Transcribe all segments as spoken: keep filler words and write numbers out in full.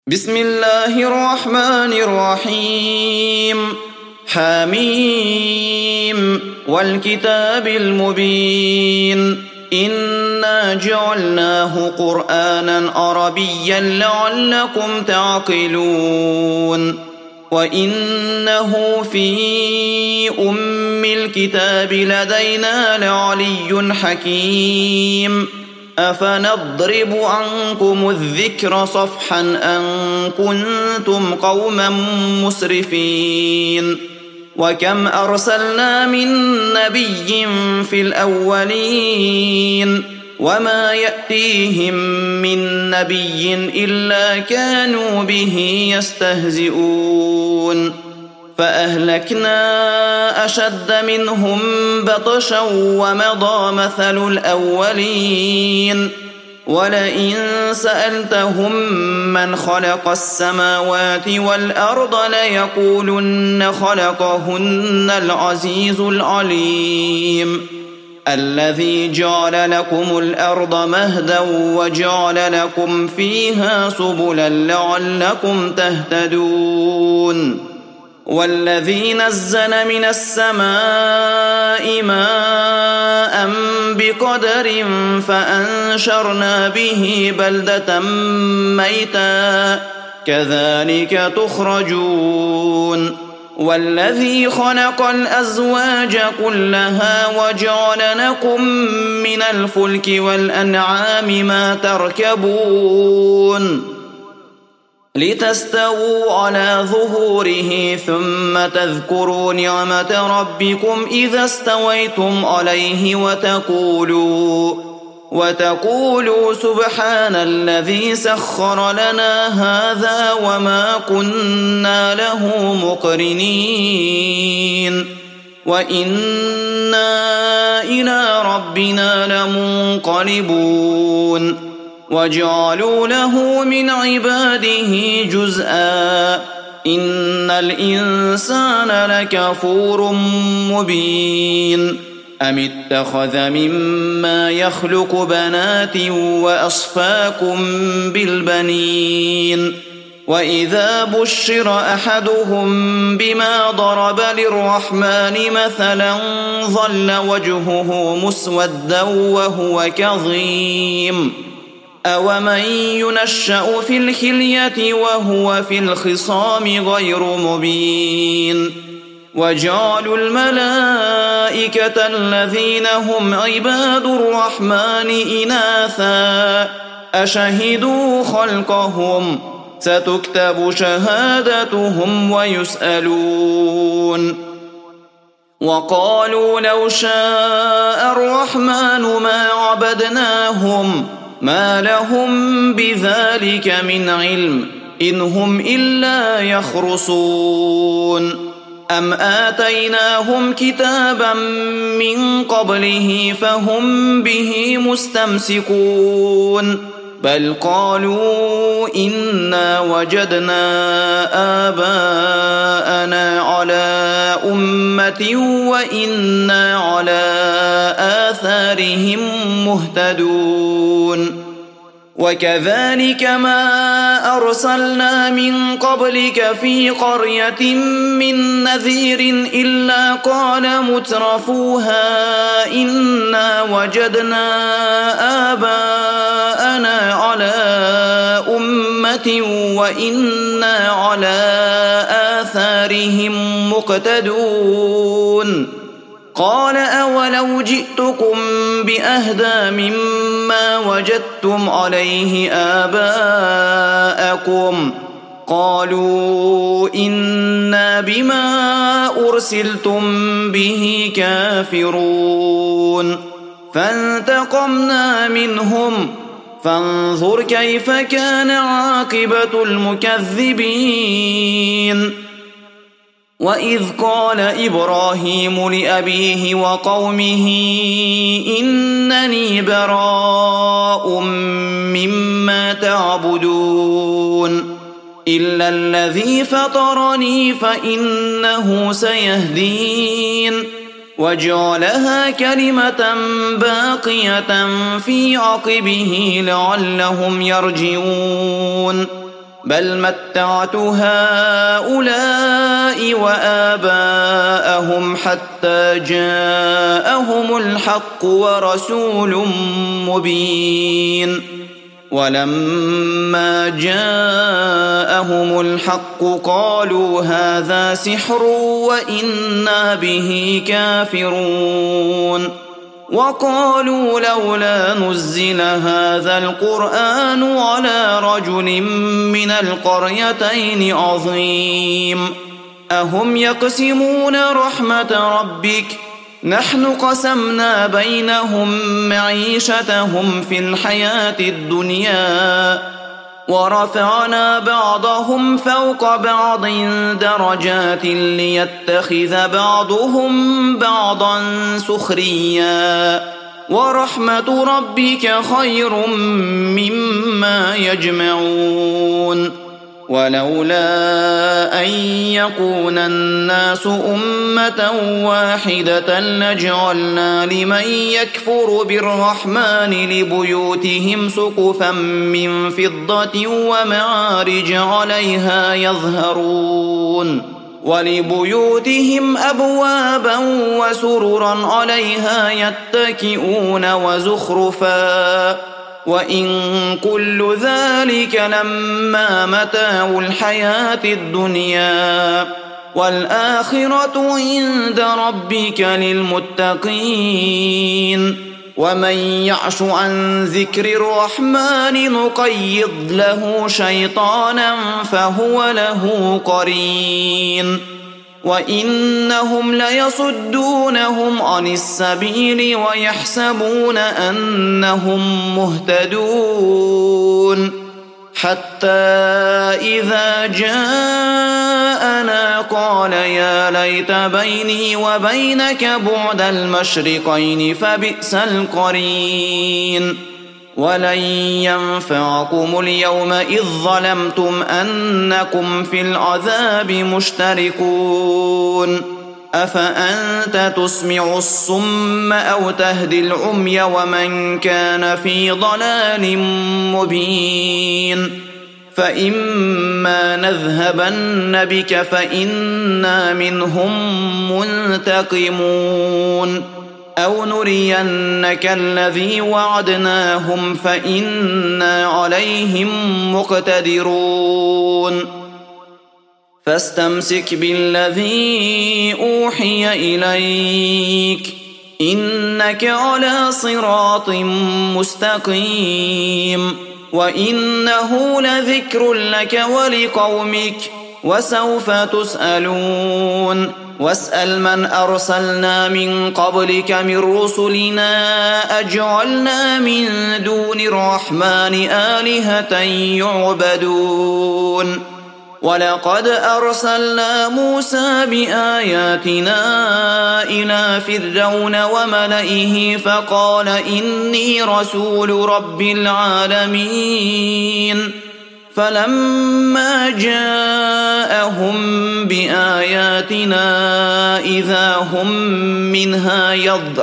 بسم الله الرحمن الرحيم حميم والكتاب المبين إنا جعلناه قرآنا عربيا لعلكم تعقلون وإنه في أم الكتاب لدينا لعلي حكيم أفنضرب عنكم الذكر صفحا أن كنتم قوما مسرفين وكم أرسلنا من نبي في الأولين وما يأتيهم من نبي إلا كانوا به يستهزئون فأهلكنا أشد منهم بطشا ومضى مثل الأولين ولئن سألتهم من خلق السماوات والأرض ليقولن خلقهن العزيز العليم الذي جعل لكم الأرض مهدا وجعل لكم فيها سبلا لعلكم تهتدون والذي نزل من السماء ماء بقدر فأنشرنا به بلدة ميتا كذلك تخرجون والذي خلق الأزواج كلها وجعل لكم من الفلك والأنعام ما تركبون لتستووا على ظهوره ثم تذكروا نعمة ربكم إذا استويتم عليه وتقولوا وتقولوا سبحان الذي سخر لنا هذا وما كنا له مقرنين وإنا إلى ربنا لمنقلبون وجعلوا له من عباده جزءا إن الإنسان لكفور مبين أم اتخذ مما يخلق بنات وأصفاكم بالبنين وإذا بشر أحدهم بما ضرب للرحمن مثلا ظل وجهه مسودا وهو كظيم أومن ينشأ في الحلية وهو في الخصام غير مبين وجعلوا الملائكة الذين هم عباد الرحمن إناثا أشهدوا خلقهم ستكتب شهادتهم ويسألون وقالوا لو شاء الرحمن ما عبدناهم ما لهم بذلك من علم إن هم إلا يخرصون أم آتيناهم كتابا من قبله فهم به مستمسكون بل قالوا إنا وجدنا آباءنا على أمة وإنا على آثارهم مهتدون وكذلك ما أرسلنا من قبلك في قرية من نذير إلا قال مترفوها إنا وجدنا آباءنا على أمة وإنا على آثارهم مقتدون قال أولو جئتكم بأهدى مما وجدتم عليه آباءكم قالوا إنا بما أرسلتم به كافرون فانتقمنا منهم فانظر كيف كان عاقبة المكذبين وإذ قال إبراهيم لأبيه وقومه إنني براء مما تعبدون إلا الذي فطرني فإنه سيهدين وجعلها كلمة باقية في عقبه لعلهم يرجعون بل متعت هؤلاء وآباءهم حتى جاءهم الحق ورسول مبين ولما جاءهم الحق قالوا هذا سحر وإنا به كافرون وقالوا لولا نزل هذا القرآن على رجل من القريتين عظيم أهم يقسمون رحمة ربك نحن قسمنا بينهم معيشتهم في الحياة الدنيا ورفعنا بعضهم فوق بعض درجات ليتخذ بعضهم بعضا سخريا ورحمة ربك خير مما يجمعون ولولا أن يكون الناس أمة واحدة لجعلنا لمن يكفر بالرحمن لبيوتهم سقفا من فضة ومعارج عليها يظهرون ولبيوتهم أبوابا وسررا عليها يتكئون وزخرفا وإن كل ذلك لما متاع الحياة الدنيا والآخرة عند ربك للمتقين ومن يعش عن ذكر الرحمن نقيض له شيطانا فهو له قرين وإنهم ليصدونهم عن السبيل ويحسبون أنهم مهتدون حتى إذا جاءنا قال يا ليت بيني وبينك بعد المشرقين فبئس القرين ولن ينفعكم اليوم إذ ظلمتم أنكم في العذاب مشتركون أفأنت تسمع الصم أو تهدي العمي ومن كان في ضلال مبين فإما نذهبن بك فإنا منهم منتقمون أو نرينك الذي وعدناهم فإنا عليهم مقتدرون فاستمسك بالذي أوحي إليك إنك على صراط مستقيم وإنه لذكر لك ولقومك وسوف تسألون واسأل من أرسلنا من قبلك من رسلنا أجعلنا من دون الرحمن آلهة يعبدون ولقد أرسلنا موسى بآياتنا إلى فرعون وملئه فقال إني رسول رب العالمين فلما جاءهم بآياتنا إذا هم منها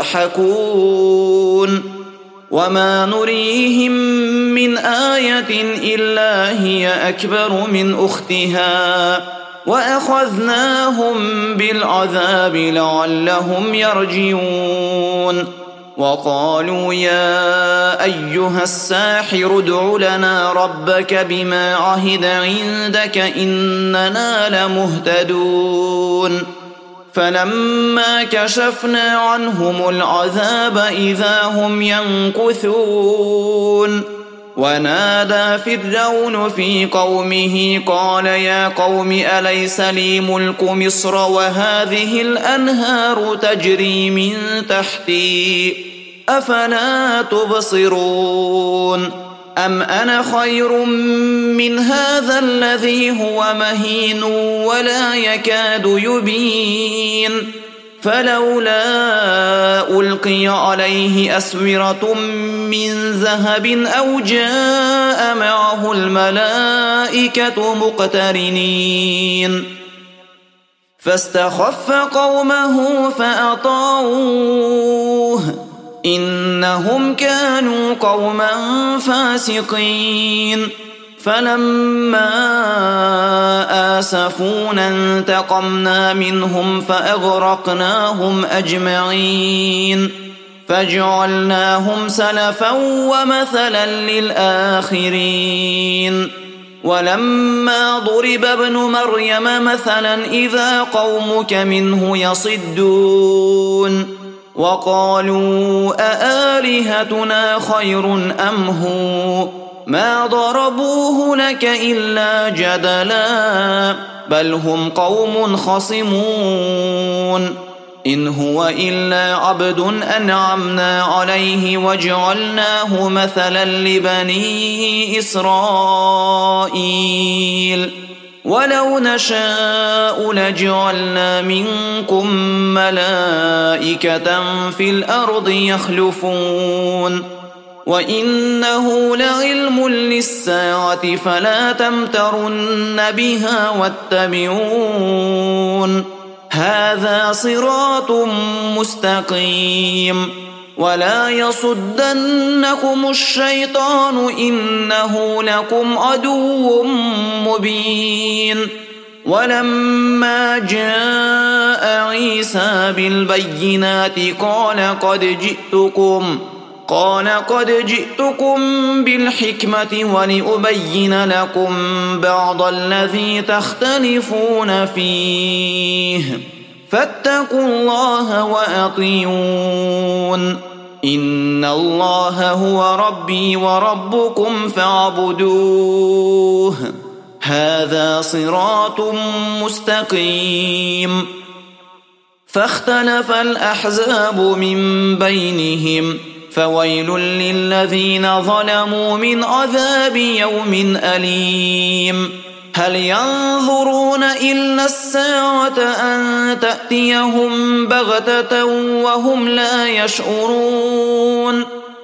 يضحكون وما نريهم من آية إلا هي أكبر من أختها وأخذناهم بالعذاب لعلهم يرجعون وقالوا يا أيها الساحر ادع لنا ربك بما عهد عندك إننا لمهتدون فلما كشفنا عنهم العذاب إذا هم ينكثون ونادى فرعون في قومه قال يا قوم أليس لي ملك مصر وهذه الأنهار تجري من تحتي أفلا تبصرون أم أنا خير من هذا الذي هو مهين ولا يكاد يبين فلولا ألقي عليه أسورة من ذهب أو جاء معه الملائكة مقترنين فاستخف قومه فأطاعوه إنهم كانوا قوما فاسقين فلما آسفونا انتقمنا منهم فأغرقناهم أجمعين فجعلناهم سلفا ومثلا للآخرين ولما ضرب ابن مريم مثلا إذا قومك منه يصدون وقالوا أآلهتنا خير أم هو ما ضربوه لك إلا جدلا بل هم قوم خصمون إن هو إلا عبد أنعمنا عليه وجعلناه مثلا لبني إسرائيل ولو نشاء لجعلنا منكم ملائكة في الأرض يخلفون وإنه لعلم للساعة فلا تمترن بها واتبعون هذا صراط مستقيم ولا يصدنكم الشيطان إنه لكم عدو مبين ولما جاء عيسى بالبينات قال قد جئتكم قال قد جئتكم بالحكمة ولأبين لكم بعض الذي تختلفون فيه فاتقوا الله وأطيعون إن الله هو ربي وربكم فاعبدوه هذا صراط مستقيم فاختلف الأحزاب من بينهم فويل للذين ظلموا من عذاب يوم أليم هل ينظرون إلا الساعة أن تأتيهم بغتة وهم لا يشعرون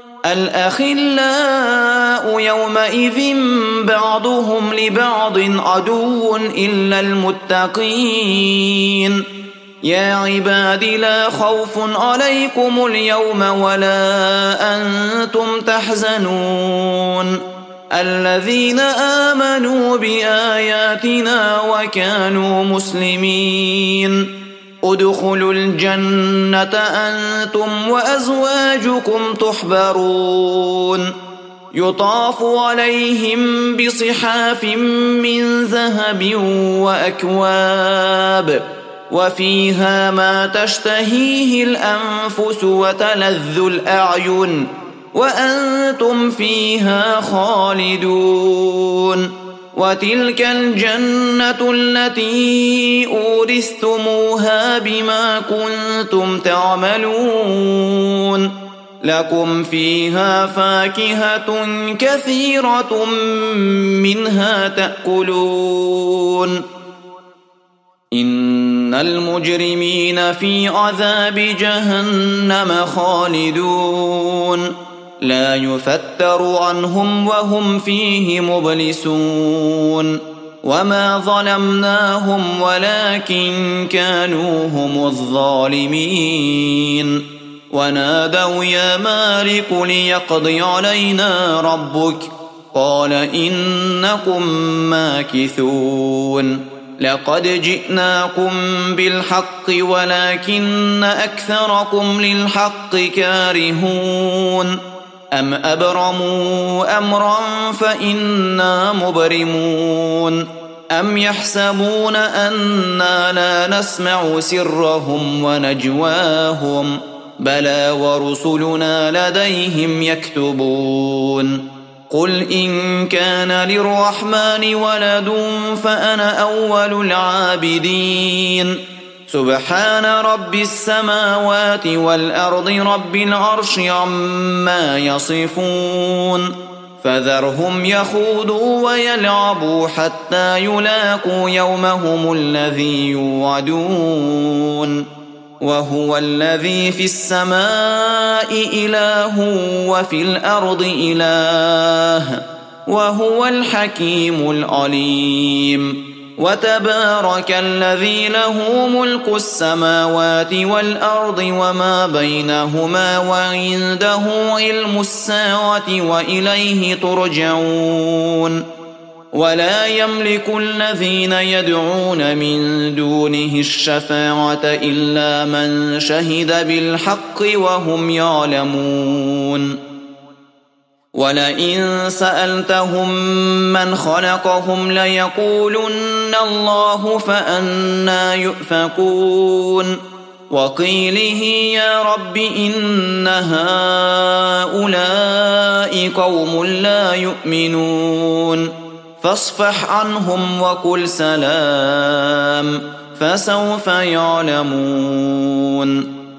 الأخلاء يومئذ بعضهم لبعض عدو إلا المتقين يا عباد لا خوف عليكم اليوم ولا أنتم تحزنون الذين آمنوا بآياتنا وكانوا مسلمين ادخلوا الجنة أنتم وأزواجكم تحبرون يطاف عليهم بصحاف من ذهب وأكواب وفيها ما تشتهيه الأنفس وتلذ الأعين وأنتم فيها خالدون وتلك الجنة التي أورثتموها بما كنتم تعملون لكم فيها فاكهة كثيرة منها تأكلون إن المجرمين في عذاب جهنم خالدون لا يفتر عنهم وهم فيه مبلسون وما ظلمناهم ولكن كانوا هم الظالمين ونادوا يا مالك ليقضي علينا ربك قال إنكم ماكثون لقد جئناكم بالحق ولكن أكثركم للحق كارهون أم أبرموا أمرا فإنا مبرمون أم يحسبون أنا لا نسمع سرهم ونجواهم بلى ورسلنا لديهم يكتبون قل إن كان للرحمن ولد فأنا أول العابدين سبحان رب السماوات والأرض رب العرش عما يصفون فذرهم يخوضوا ويلعبوا حتى يلاقوا يومهم الذي يوعدون وهو الذي في السماء إله وفي الأرض إله وهو الحكيم العليم وتبارك الذي له ملك السماوات والأرض وما بينهما وعنده علم الساعة وإليه ترجعون ولا يملك الذين يدعون من دونه الشفاعة إلا من شهد بالحق وهم يعلمون ولئن سألتهم من خلقهم ليقولن الله فأنى يؤفكون وقيله يا رب إن هؤلاء قوم لا يؤمنون فاصفح عنهم وقل سلام فسوف يعلمون